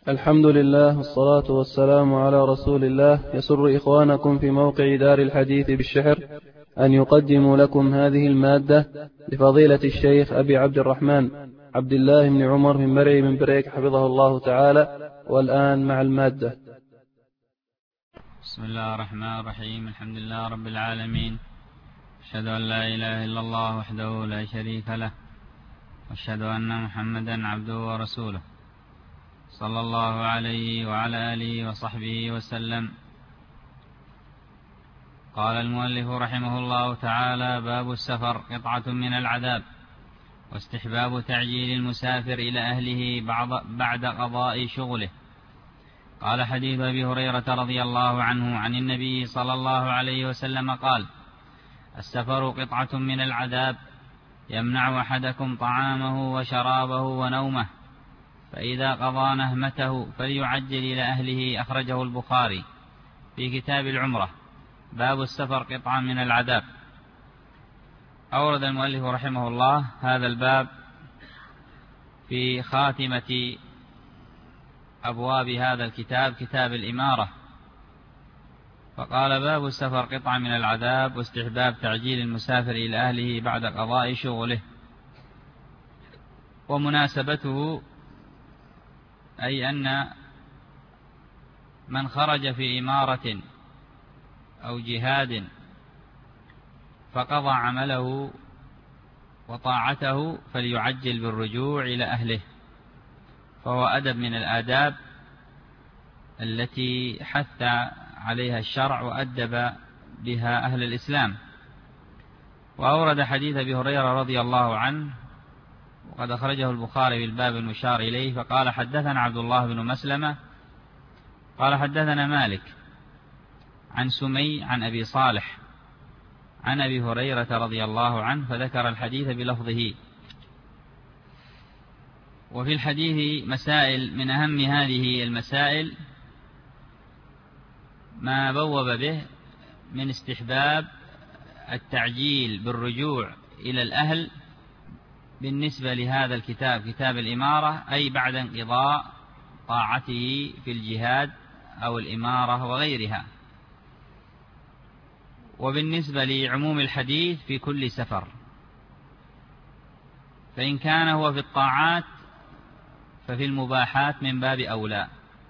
الحمد لله والصلاة والسلام على رسول الله. يسر إخوانكم في موقع دار الحديث بالشحر أن يقدموا لكم هذه المادة لفضيلة الشيخ أبي عبد الرحمن عبد الله بن عمر من مرعي من بريك حفظه الله تعالى. والآن مع المادة. بسم الله الرحمن الرحيم. الحمد لله رب العالمين، أشهد أن لا إله إلا الله وحده لا شريك له، وأشهد أن محمدا عبده ورسوله، صلى الله عليه وعلى آله وصحبه وسلم. قال المؤلف رحمه الله تعالى: باب السفر قطعة من العذاب، واستحباب تعجيل المسافر إلى أهله بعد قضاء شغله. قال: حديث أبي هريرة رضي الله عنه عن النبي صلى الله عليه وسلم قال: السفر قطعة من العذاب، يمنع أحدكم طعامه وشرابه ونومه، فإذا قضى نهمته فليعجل إلى أهله. أخرجه البخاري في كتاب العمرة. باب السفر قطعة من العذاب. أورد المؤلف رحمه الله هذا الباب في خاتمة أبواب هذا الكتاب، كتاب الإمارة، فقال: باب السفر قطعة من العذاب، واستحباب تعجيل المسافر إلى أهله بعد قضاء شغله. ومناسبته أي أن من خرج في إمارة أو جهاد فقضى عمله وطاعته فليعجل بالرجوع إلى أهله، فهو أدب من الآداب التي حث عليها الشرع وأدب بها أهل الإسلام. وأورد حديث أبي هريرة رضي الله عنه، وقد أخرجه البخاري في الباب المشار إليه، فقال: حدثنا عبد الله بن مسلمة قال: حدثنا مالك عن سمي عن أبي صالح عن أبي هريرة رضي الله عنه، فذكر الحديث بلفظه. وفي الحديث مسائل، من أهم هذه المسائل ما بوب به من استحباب التعجيل بالرجوع إلى الأهل بالنسبة لهذا الكتاب، كتاب الإمارة، أي بعد انقضاء طاعته في الجهاد أو الإمارة وغيرها. وبالنسبة لعموم الحديث في كل سفر، فإن كان هو في الطاعات ففي المباحات من باب أولى،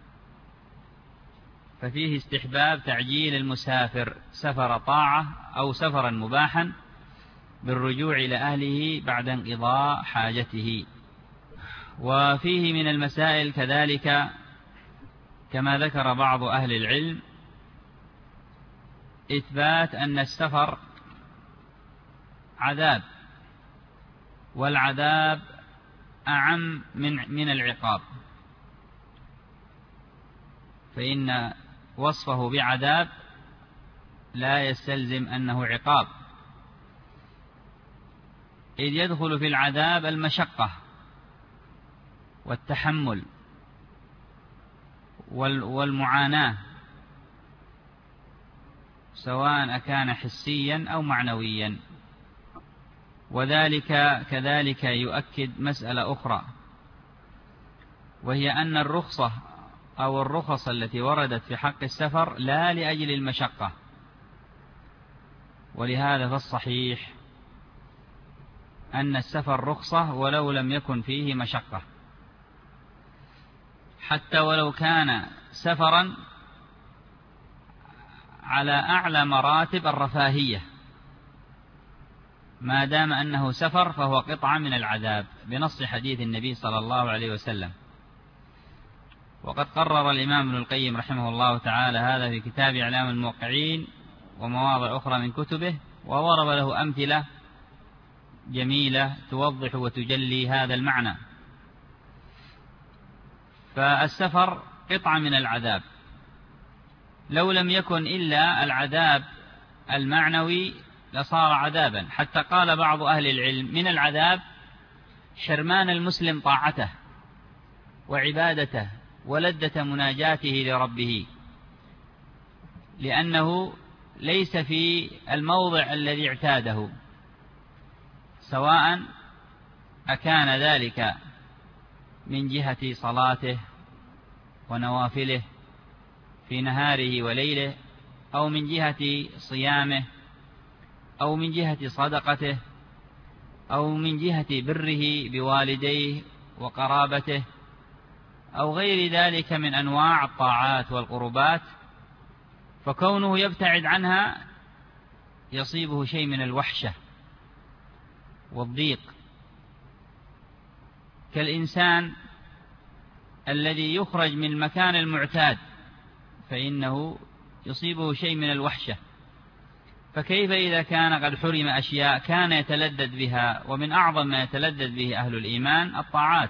ففيه استحباب تعجيل المسافر سفر طاعة أو سفرا مباحا بالرجوع إلى أهله بعد انقضاء حاجته. وفيه من المسائل كذلك كما ذكر بعض أهل العلم إثبات أن السفر عذاب، والعذاب أعم من العقاب، فإن وصفه بعذاب لا يستلزم أنه عقاب، إذ يدخل في العذاب المشقة والتحمل والمعاناة، سواء أكان حسيا أو معنويا. وذلك كذلك يؤكد مسألة أخرى، وهي أن الرخصة أو الرخص التي وردت في حق السفر لا لأجل المشقة، ولهذا فالصحيح أن السفر رخصة ولو لم يكن فيه مشقة، حتى ولو كان سفرا على أعلى مراتب الرفاهية، ما دام أنه سفر فهو قطعة من العذاب بنص حديث النبي صلى الله عليه وسلم. وقد قرر الإمام ابن القيم رحمه الله تعالى هذا في كتاب إعلام الموقعين ومواضع أخرى من كتبه، وضرب له أمثلة جميلة توضح وتجلي هذا المعنى. فالسفر قطعة من العذاب، لو لم يكن إلا العذاب المعنوي لصار عذابا، حتى قال بعض أهل العلم من العذاب حرمان المسلم طاعته وعبادته ولذة مناجاته لربه، لأنه ليس في الموضع الذي اعتاده، سواء أكان ذلك من جهة صلاته ونوافله في نهاره وليله، أو من جهة صيامه، أو من جهة صدقته، أو من جهة بره بوالديه وقرابته، أو غير ذلك من أنواع الطاعات والقربات، فكونه يبتعد عنها يصيبه شيء من الوحشة والضيق، كالإنسان الذي يخرج من المكان المعتاد فإنه يصيبه شيء من الوحشة، فكيف إذا كان قد حرم أشياء كان يتلذذ بها، ومن أعظم ما يتلذذ به أهل الإيمان الطاعات،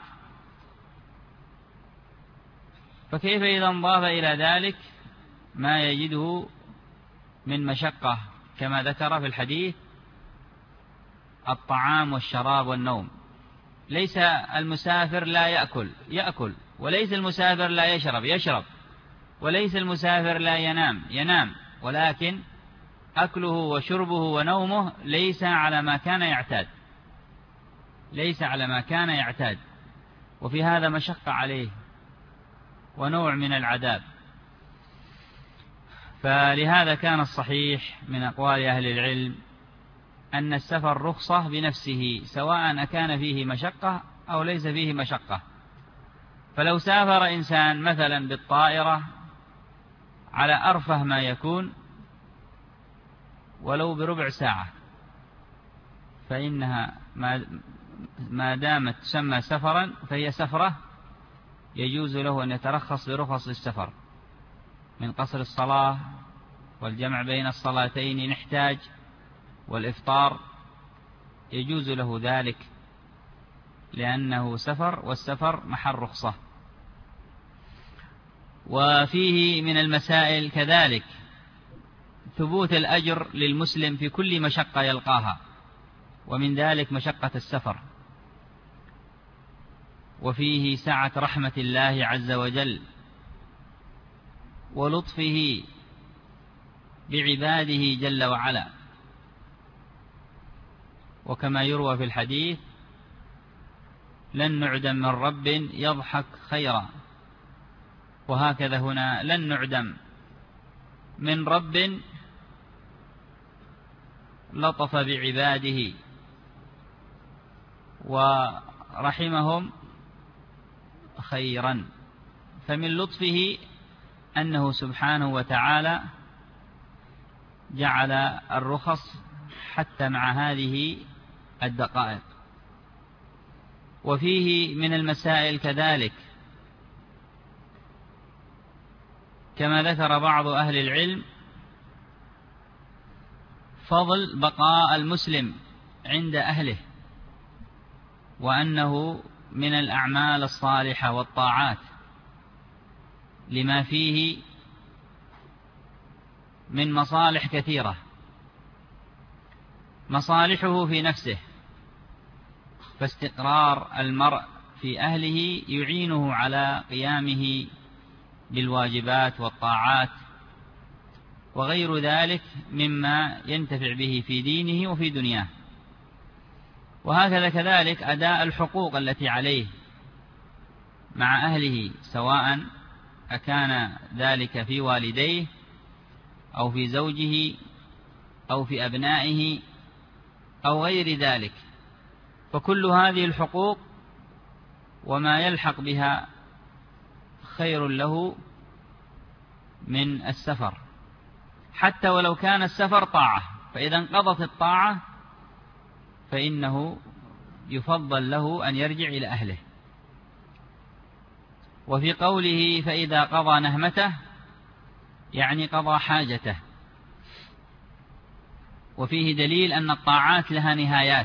فكيف إذا انضاف إلى ذلك ما يجده من مشقة كما ذكر في الحديث الطعام والشراب والنوم. ليس المسافر لا يأكل، وليس المسافر لا يشرب، وليس المسافر لا ينام، ولكن أكله وشربه ونومه ليس على ما كان يعتاد، وفي هذا مشقة عليه ونوع من العذاب. فلهذا كان الصحيح من أقوال أهل العلم أن السفر رخصة بنفسه، سواء أكان فيه مشقة أو ليس فيه مشقة. فلو سافر إنسان مثلا بالطائرة على أرفه ما يكون ولو بربع ساعة، فإنها ما دامت تسمى سفرا فهي سفرة، يجوز له أن يترخص برخص السفر من قصر الصلاة والجمع بين الصلاتين نحتاج والإفطار، يجوز له ذلك لأنه سفر، والسفر محل رخصة. وفيه من المسائل كذلك ثبوت الأجر للمسلم في كل مشقة يلقاها، ومن ذلك مشقة السفر، وفيه سعة رحمة الله عز وجل ولطفه بعباده جل وعلا، وكما يروى في الحديث لن نعدم من رب يضحك خيرا، وهكذا هنا لن نعدم من رب لطف بعباده ورحمهم خيرا. فمن لطفه أنه سبحانه وتعالى جعل الرخص حتى مع هذه الدقائق. وفيه من المسائل كذلك كما ذكر بعض أهل العلم فضل بقاء المسلم عند أهله، وأنه من الأعمال الصالحة والطاعات لما فيه من مصالح كثيرة، مصالحه في نفسه، فاستقرار المرء في أهله يعينه على قيامه بالواجبات والطاعات وغير ذلك مما ينتفع به في دينه وفي دنياه. وهكذا كذلك أداء الحقوق التي عليه مع أهله، سواء أكان ذلك في والديه أو في زوجه أو في أبنائه أو غير ذلك، فكل هذه الحقوق وما يلحق بها خير له من السفر، حتى ولو كان السفر طاعة، فإذا انقضت الطاعة فإنه يفضل له أن يرجع إلى أهله. وفي قوله فإذا قضى نهمته يعني قضى حاجته، وفيه دليل أن الطاعات لها نهايات،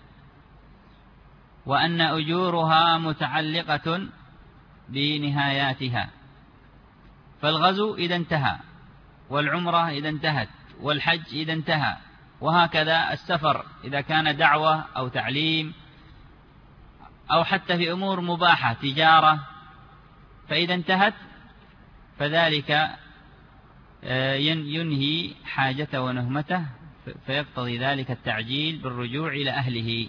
وأن أجورها متعلقة بنهاياتها، فالغزو إذا انتهى، والعمرة إذا انتهت، والحج إذا انتهى، وهكذا السفر إذا كان دعوة أو تعليم أو حتى في أمور مباحة تجارة، فإذا انتهت فذلك ينهي حاجته ونهمته، فيقتضي ذلك التعجيل بالرجوع إلى أهله.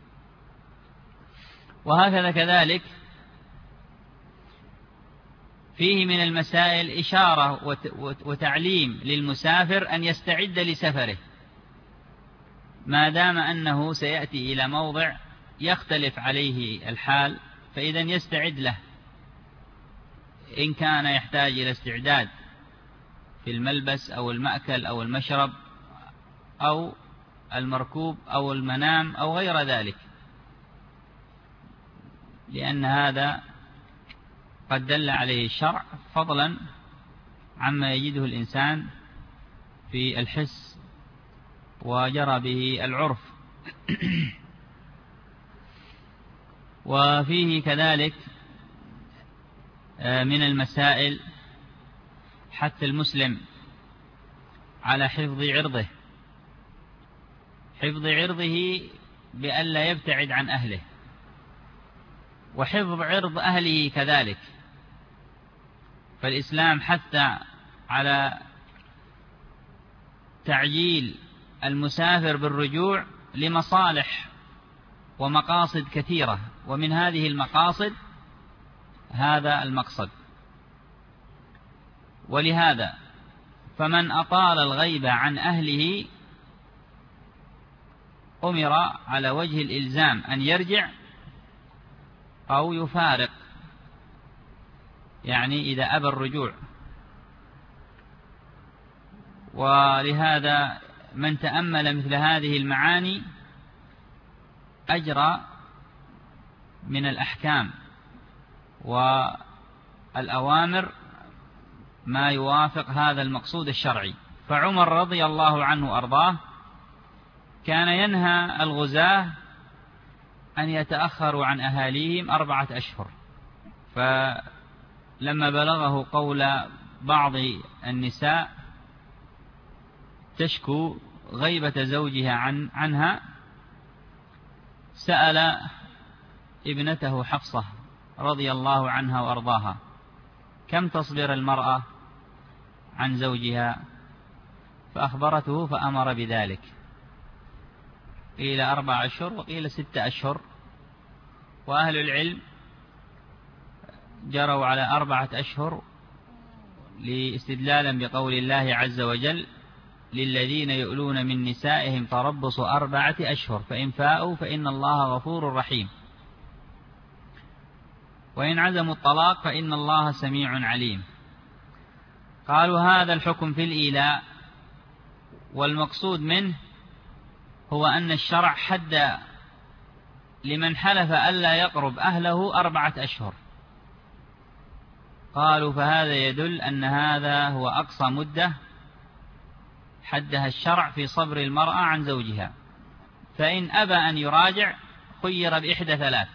وهكذا كذلك فيه من المسائل إشارة وتعليم للمسافر أن يستعد لسفره، ما دام أنه سيأتي إلى موضع يختلف عليه الحال، فإذا يستعد له، إن كان يحتاج إلى استعداد في الملبس أو المأكل أو المشرب أو المركوب أو المنام أو غير ذلك، لأن هذا قد دل عليه الشرع فضلا عما يجده الإنسان في الحس وجرى به العرف. وفيه كذلك من المسائل حث المسلم على حفظ عرضه، حفظ عرضه بألا يبتعد عن أهله، وحفظ عرض أهله كذلك. فالإسلام حث على تعجيل المسافر بالرجوع لمصالح ومقاصد كثيرة، ومن هذه المقاصد هذا المقصد. ولهذا فمن أطال الغيبة عن أهله أمر على وجه الإلزام أن يرجع أو يفارق، يعني إذا أبى الرجوع. ولهذا من تأمل مثل هذه المعاني أجرى من الأحكام والأوامر ما يوافق هذا المقصود الشرعي. فعمر رضي الله عنه أرضاه كان ينهى الغزاة أن يتأخروا عن أهاليهم 4 أشهر، فلما بلغه قول بعض النساء تشكو غيبة زوجها عنها، سأل ابنته حفصة رضي الله عنها وأرضاها: كم تصبر المرأة عن زوجها؟ فأخبرته فأمر بذلك، قيل 4 أشهر وقيل 6 أشهر، وأهل العلم جروا على 4 أشهر لاستدلالا بقول الله عز وجل: للذين يؤلون من نسائهم تربص 4 أشهر فإن فاءوا فإن الله غفور رحيم، وإن عزموا الطلاق فإن الله سميع عليم. قالوا هذا الحكم في الإيلاء، والمقصود منه هو أن الشرع حد لمن حلف ألا يقرب أهله 4 أشهر. قالوا فهذا يدل أن هذا هو أقصى مدة حدها الشرع في صبر المرأة عن زوجها، فإن أبى أن يراجع خير بإحدى 3: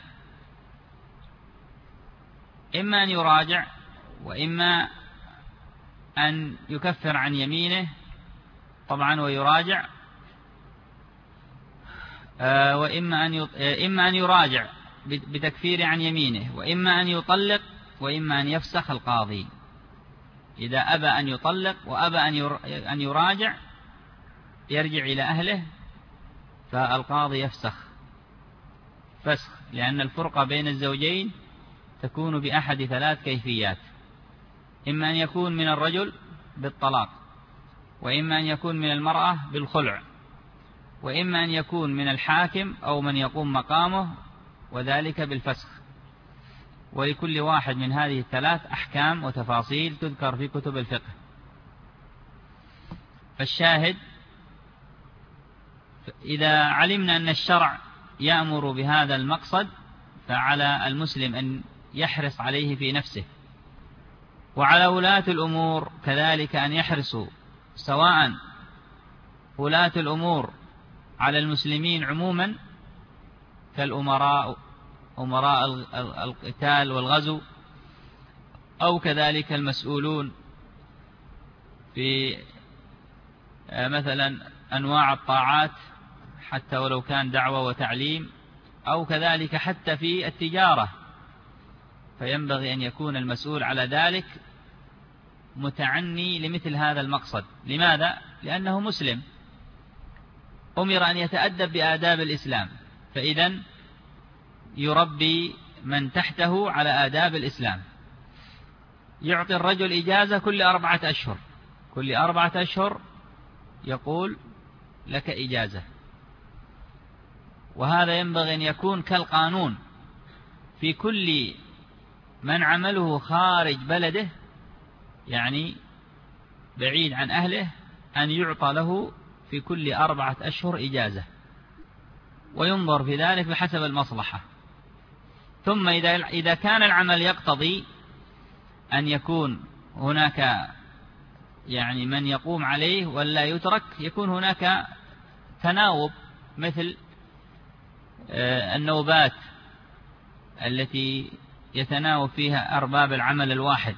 إما أن يراجع، وإما أن يكفر عن يمينه طبعا ويراجع، إما أن يراجع بتكفير عن يمينه، وإما أن يطلق، وإما أن يفسخ القاضي. إذا أبى أن يطلق وأبى أن يراجع يرجع إلى أهله، فالقاضي يفسخ فسخ، لأن الفرقة بين الزوجين تكون بأحد 3 كيفيات: إما أن يكون من الرجل بالطلاق، وإما أن يكون من المرأة بالخلع، وإما أن يكون من الحاكم أو من يقوم مقامه، وذلك بالفسخ. ولكل واحد من هذه ال3 أحكام وتفاصيل تذكر في كتب الفقه. فالشاهد إذا علمنا أن الشرع يأمر بهذا المقصد، فعلى المسلم أن يحرص عليه في نفسه، وعلى ولاة الأمور كذلك أن يحرصوا، سواء ولاة الأمور على المسلمين عموما كالأمراء، أمراء القتال والغزو، أو كذلك المسؤولون في مثلا أنواع الطاعات حتى ولو كان دعوة وتعليم، أو كذلك حتى في التجارة، فينبغي أن يكون المسؤول على ذلك متعني لمثل هذا المقصد. لماذا؟ لأنه مسلم أمر أن يتأدب بآداب الإسلام، فإذن يربي من تحته على آداب الإسلام. يعطي الرجل إجازة كل 4 أشهر، كل 4 أشهر يقول لك إجازة. وهذا ينبغي أن يكون كالقانون في كل من عمله خارج بلده، يعني بعيد عن أهله، أن يعطى له في كل 4 أشهر إجازة، وينظر في ذلك بحسب المصلحة. ثم إذا كان العمل يقتضي أن يكون هناك يعني من يقوم عليه ولا يترك، يكون هناك تناوب، مثل النوبات التي يتناوب فيها أرباب العمل الواحد،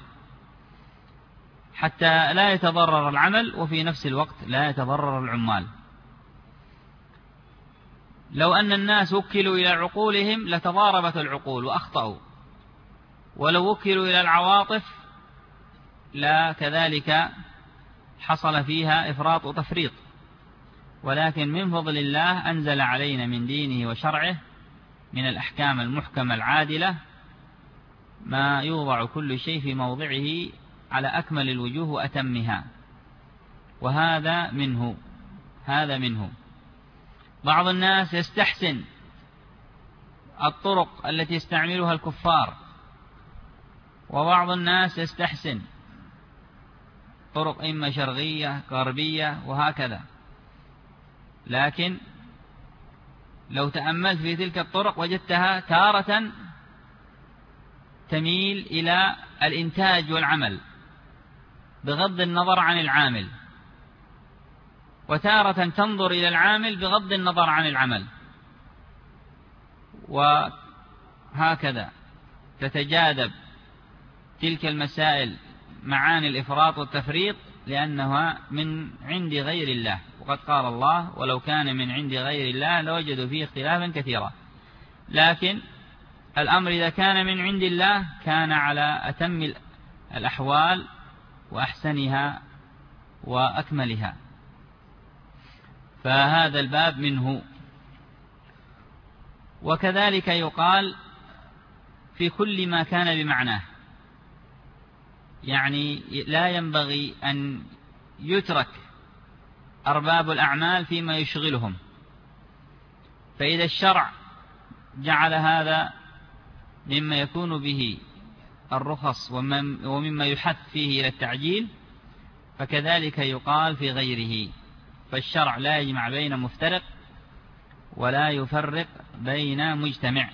حتى لا يتضرر العمل وفي نفس الوقت لا يتضرر العمال. لو أن الناس وكلوا إلى عقولهم لتضاربت العقول وأخطأوا، ولو وكلوا إلى العواطف لا كذلك حصل فيها إفراط وتفريط. ولكن من فضل الله أنزل علينا من دينه وشرعه من الأحكام المحكمة العادلة ما يوضع كل شيء في موضعه على أكمل الوجوه وأتمها، وهذا منه. هذا منه. بعض الناس يستحسن الطرق التي يستعملها الكفار، وبعض الناس يستحسن طرق إما شرقية غربية وهكذا. لكن لو تأملت في تلك الطرق وجدتها تارة تميل إلى الإنتاج والعمل بغض النظر عن العامل، وتارة تنظر إلى العامل بغض النظر عن العمل، وهكذا تتجاذب تلك المسائل معاني الإفراط والتفريط، لأنها من عند غير الله. وقد قال الله: ولو كان من عند غير الله لوجدوا فيه اختلافا كثيرا. لكن الأمر إذا كان من عند الله كان على أتم الأحوال وأحسنها وأكملها. فهذا الباب منه. وكذلك يقال في كل ما كان بمعناه، يعني لا ينبغي أن يترك أرباب الأعمال فيما يشغلهم. فإذا الشرع جعل هذا مما يكون به الرخص ومما يحث فيه إلى التعجيل، فكذلك يقال في غيره. فالشرع لا يجمع بين مفترق ولا يفرق بين مجتمع.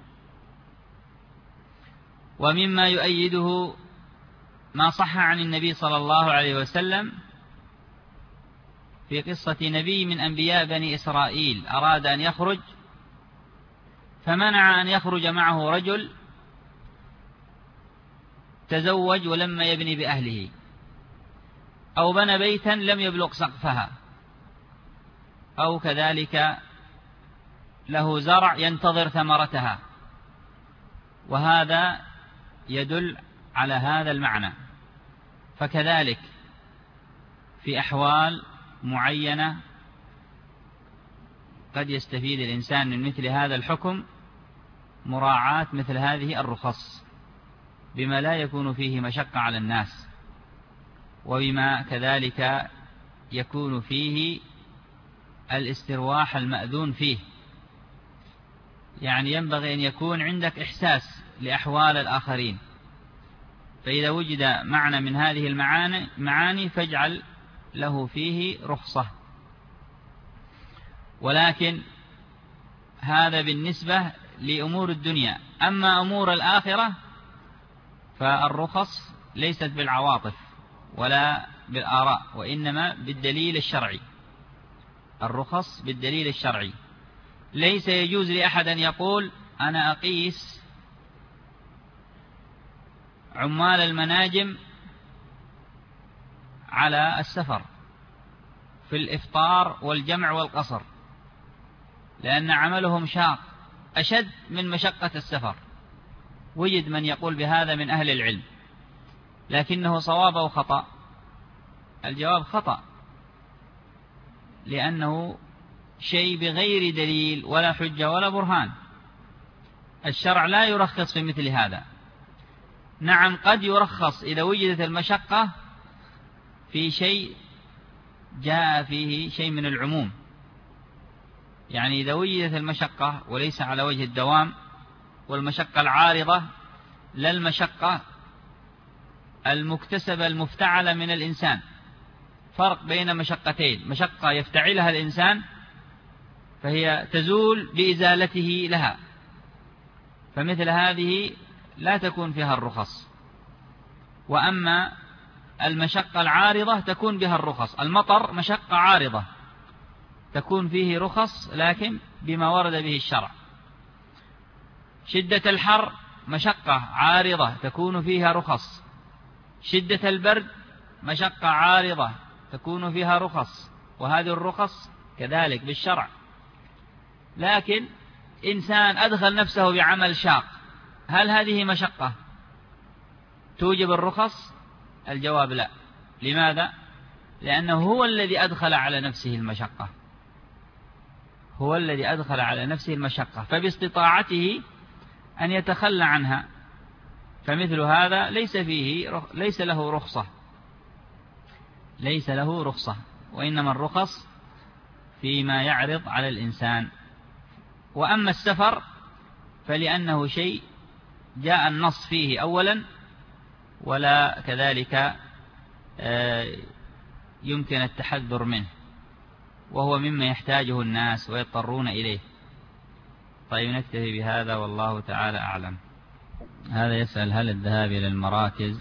ومما يؤيده ما صح عن النبي صلى الله عليه وسلم في قصة نبي من أنبياء بني إسرائيل أراد أن يخرج فمنع أن يخرج معه رجل تزوج ولم يبني بأهله، أو بنى بيتا لم يبلغ سقفها، أو كذلك له زرع ينتظر ثمرتها. وهذا يدل على هذا المعنى. فكذلك في أحوال معينة قد يستفيد الإنسان من مثل هذا الحكم مراعاة مثل هذه الرخص، بما لا يكون فيه مشقة على الناس، وبما كذلك يكون فيه الاسترواح المأذون فيه. يعني ينبغي أن يكون عندك إحساس لأحوال الآخرين، فإذا وجد معنى من هذه المعاني فاجعل له فيه رخصة. ولكن هذا بالنسبة لأمور الدنيا. أما أمور الآخرة فالرخص ليست بالعواطف ولا بالآراء، وإنما بالدليل الشرعي. الرخص بالدليل الشرعي. ليس يجوز لأحد أن يقول أنا أقيس عمال المناجم على السفر في الإفطار والجمع والقصر، لأن عملهم شاق أشد من مشقة السفر. وجد من يقول بهذا من أهل العلم، لكنه صواب أو خطأ؟ الجواب خطأ، لأنه شيء بغير دليل ولا حجة ولا برهان. الشرع لا يرخص في مثل هذا. نعم قد يرخص إذا وجدت المشقة في شيء جاء فيه شيء من العموم، يعني إذا وجدت المشقة وليس على وجه الدوام، والمشقة العارضة لا المشقة المكتسبة المفتعلة من الإنسان. فرق بين مشقتين: مشقة يفتعلها الإنسان فهي تزول بإزالته لها، فمثل هذه لا تكون فيها الرخص. وأما المشقة العارضة تكون بها الرخص. المطر مشقة عارضة تكون فيه رخص لكن بما ورد به الشرع. شدة الحر مشقة عارضة تكون فيها رخص. شدة البرد مشقة عارضة تكون فيها رخص، وهذه الرخص كذلك بالشرع. لكن إنسان أدخل نفسه بعمل شاق، هل هذه مشقة توجب الرخص؟ الجواب لا. لماذا؟ لأنه هو الذي أدخل على نفسه المشقة، هو الذي أدخل على نفسه المشقة، فباستطاعته أن يتخلى عنها. فمثل هذا ليس له رخصة، وإنما الرخص فيما يعرض على الإنسان. وأما السفر فلأنه شيء جاء النص فيه أولا، ولا كذلك يمكن التحذر منه، وهو مما يحتاجه الناس ويضطرون إليه. طيب نكتفي بهذا والله تعالى أعلم. هذا يسأل: هل الذهاب إلى المراكز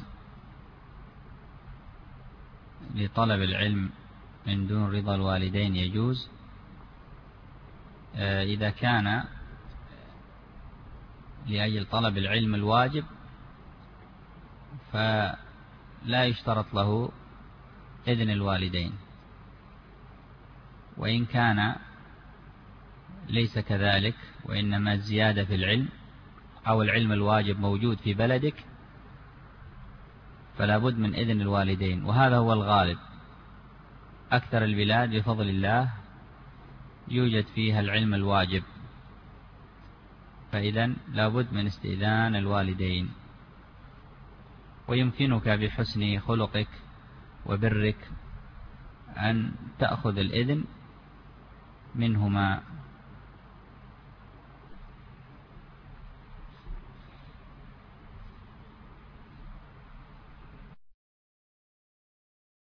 لطلب العلم من دون رضا الوالدين يجوز؟ إذا كان لأجل طلب العلم الواجب فلا يشترط له إذن الوالدين، وإن كان ليس كذلك وإنما الزيادة في العلم أو العلم الواجب موجود في بلدك فلا بد من إذن الوالدين، وهذا هو الغالب. أكثر البلاد بفضل الله يوجد فيها العلم الواجب، فإذا لا بد من استئذان الوالدين. ويمكنك بحسن خلقك وبرك أن تأخذ الإذن منهما